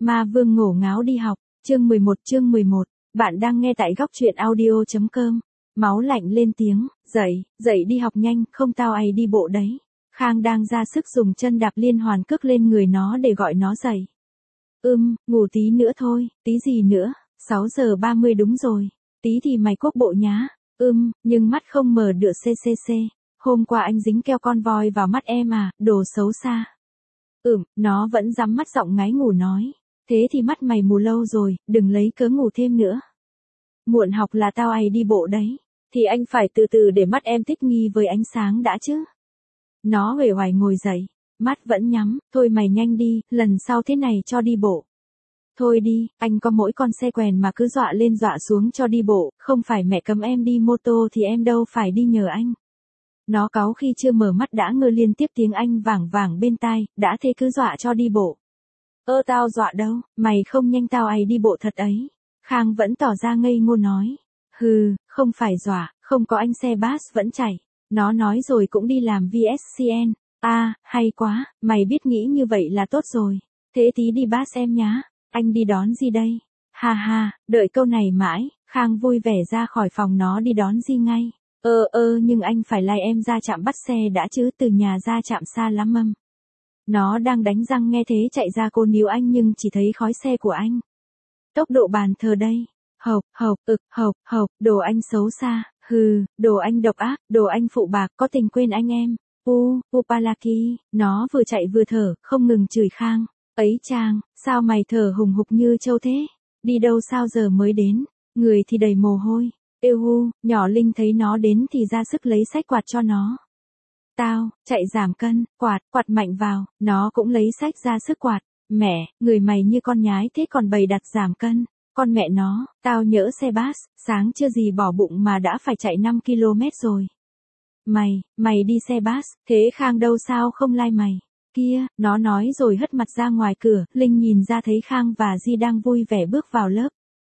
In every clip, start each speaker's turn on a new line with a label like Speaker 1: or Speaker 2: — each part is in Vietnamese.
Speaker 1: Ma vương ngổ ngáo đi học, chương 11. Bạn đang nghe tại góc truyện audio.com. Máu lạnh lên tiếng, dậy đi học nhanh, không tao ai đi bộ đấy. Khang đang ra sức dùng chân đạp liên hoàn cước lên người nó để gọi nó dậy. Ngủ tí nữa thôi, tí gì nữa, 6 giờ 30 đúng rồi, tí thì mày quốc bộ nhá. Nhưng mắt không mở được ccc. Hôm qua anh dính keo con voi vào mắt em à, đồ xấu xa. Nó vẫn dám mắt giọng ngái ngủ nói. Thế thì mắt mày mù lâu rồi, đừng lấy cớ ngủ thêm nữa. Muộn học là tao ai đi bộ đấy. Thì anh phải từ từ để mắt em thích nghi với ánh sáng đã chứ. Nó uể oải ngồi dậy, mắt vẫn nhắm, thôi mày nhanh đi, lần sau thế này cho đi bộ. Thôi đi, anh có mỗi con xe quèn mà cứ dọa lên dọa xuống cho đi bộ, không phải mẹ cấm em đi mô tô thì em đâu phải đi nhờ anh. Nó cáu khi chưa mở mắt đã ngơ liên tiếp tiếng Anh vảng vảng bên tai, đã thế cứ dọa cho đi bộ. Tao dọa đâu, mày không nhanh tao ai đi bộ thật ấy. Khang vẫn tỏ ra ngây ngô nói. Không phải dọa, không có anh xe bus vẫn chạy. Nó nói rồi cũng đi làm VSCN. Hay quá, mày biết nghĩ như vậy là tốt rồi. Thế tí đi bus em nhá, anh đi đón Di đây. Đợi câu này mãi, Khang vui vẻ ra khỏi phòng nó đi đón Di ngay. Nhưng anh phải lai em ra trạm bắt xe đã chứ, từ nhà ra trạm xa lắm. Nó đang đánh răng nghe thế chạy ra cô níu anh nhưng chỉ thấy khói xe của anh. Tốc độ bàn thờ đây. Hộc, đồ anh xấu xa, đồ anh độc ác, đồ anh phụ bạc, có tình quên anh em. Palaki, nó vừa chạy vừa thở, không ngừng chửi Khang. Ấy chang, sao mày thở hùng hục như trâu thế? Đi đâu sao giờ mới đến? Người thì đầy mồ hôi. Nhỏ Linh thấy nó đến thì ra sức lấy xách quạt cho nó. Tao, chạy giảm cân, quạt mạnh vào, nó cũng lấy xách ra sức quạt. Mẹ, người mày như con nhái thế còn bày đặt giảm cân. Con mẹ nó, tao nhỡ xe bus, sáng chưa gì bỏ bụng mà đã phải chạy 5 km rồi. Mày đi xe bus, thế Khang đâu sao không lai mày? Kia, nó nói rồi hất mặt ra ngoài cửa, Linh nhìn ra thấy Khang và Di đang vui vẻ bước vào lớp.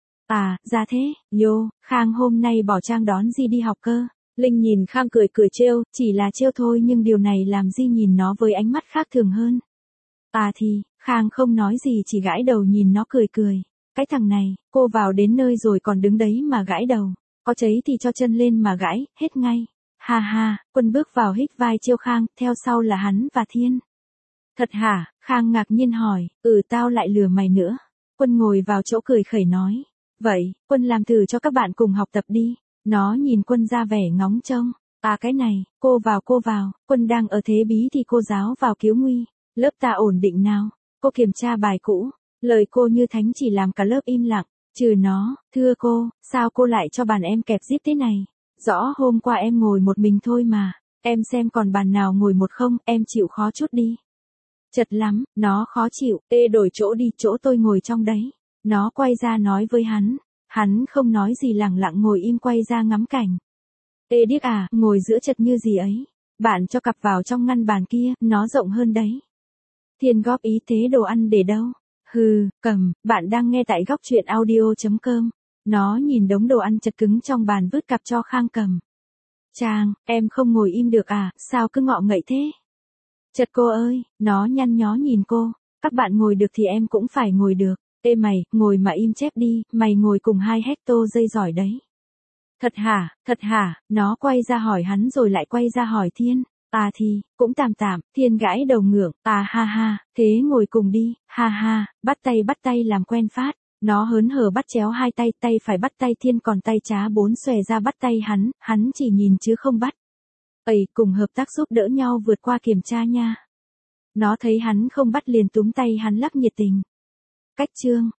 Speaker 1: Ra thế, Khang hôm nay bỏ trang đón Di đi học cơ. Linh nhìn Khang cười trêu, chỉ là trêu thôi nhưng điều này làm Di nhìn nó với ánh mắt khác thường hơn. Thì, Khang không nói gì chỉ gãi đầu nhìn nó cười. Cái thằng này, cô vào đến nơi rồi còn đứng đấy mà gãi đầu. Có cháy thì cho chân lên mà gãi, hết ngay. Quân bước vào hít vai trêu Khang, theo sau là hắn và Thiên. Thật hả? Khang ngạc nhiên hỏi, tao lại lừa mày nữa. Quân ngồi vào chỗ cười khẩy nói. Vậy, Quân làm thử cho các bạn cùng học tập đi. Nó nhìn Quân ra vẻ ngóng trông. Cái này, cô vào, Quân đang ở thế bí thì cô giáo vào cứu nguy. Lớp ta ổn định nào. Cô kiểm tra bài cũ. Lời cô như thánh chỉ làm cả lớp im lặng. Trừ nó, thưa cô, sao cô lại cho bàn em kẹp zip thế này? Rõ hôm qua em ngồi một mình thôi mà. Em xem còn bàn nào ngồi một không, em chịu khó chút đi. Chật lắm, nó khó chịu, đổi chỗ đi, chỗ tôi ngồi trong đấy. Nó quay ra nói với hắn. Hắn không nói gì lẳng lặng ngồi im quay ra ngắm cảnh. Điếc à, ngồi giữa chật như gì ấy. Bạn cho cặp vào trong ngăn bàn kia, nó rộng hơn đấy. Thiên góp ý thế đồ ăn để đâu? Cầm, bạn đang nghe tại góc truyện audio.com. Nó nhìn đống đồ ăn chật cứng trong bàn vứt cặp cho Khang cầm. Chàng, em không ngồi im được à, sao cứ ngọ ngậy thế? Chật cô ơi, nó nhăn nhó nhìn cô. Các bạn ngồi được thì em cũng phải ngồi được. Mày, ngồi mà im chép đi, mày ngồi cùng 2 hecto dây giỏi đấy. Thật hả, nó quay ra hỏi hắn rồi lại quay ra hỏi Thiên. Thì, cũng tạm, Thiên gãi đầu ngưỡng, thế ngồi cùng đi, bắt tay làm quen phát. Nó hớn hở bắt chéo hai tay phải bắt tay Thiên còn tay trá 4 xòe ra bắt tay hắn chỉ nhìn chứ không bắt. Cùng hợp tác giúp đỡ nhau vượt qua kiểm tra nha. Nó thấy hắn không bắt liền túm tay hắn lắc nhiệt tình. Cách chương,